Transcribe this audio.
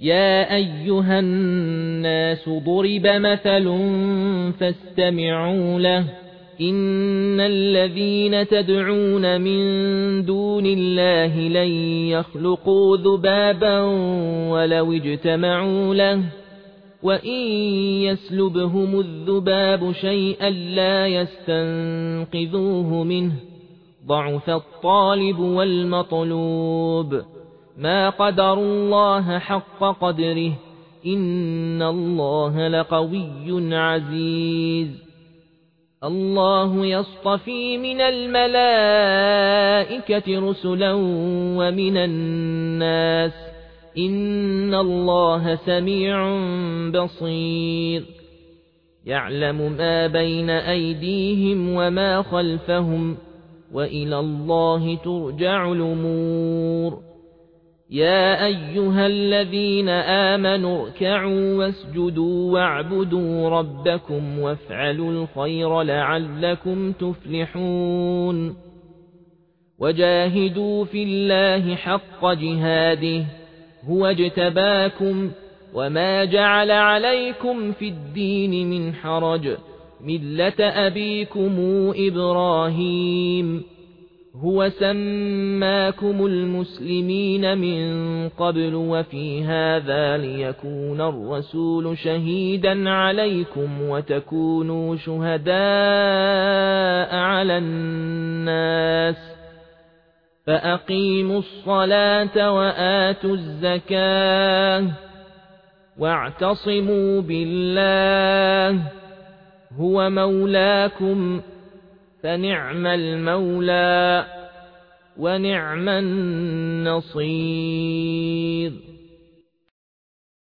يا أيها الناس ضرب مثل فاستمعوا له إن الذين تدعون من دون الله لن يخلقوا ذبابا ولو اجتمعوا له وإن يسلبهم الذباب شيئا لا يستنقذوه منه ضعف الطالب والمطلوب ما قدروا الله حق قدره إن الله لقوي عزيز الله يصطفي من الملائكة رسلا ومن الناس إن الله سميع بصير يعلم ما بين أيديهم وما خلفهم وإلى الله ترجع الأمور يا أيها الذين آمنوا اركعوا واسجدوا واعبدوا ربكم وافعلوا الخير لعلكم تفلحون وجاهدوا في الله حق جهاده هو اجتباكم وما جعل عليكم في الدين من حرج ملة أبيكم إبراهيم هو سماكم المسلمين من قبل وفي هذا ليكون الرسول شهيدا عليكم وتكونوا شهداء على الناس فأقيموا الصلاة وآتوا الزكاة واعتصموا بالله هو مولاكم فنعم المولى ونعم النصير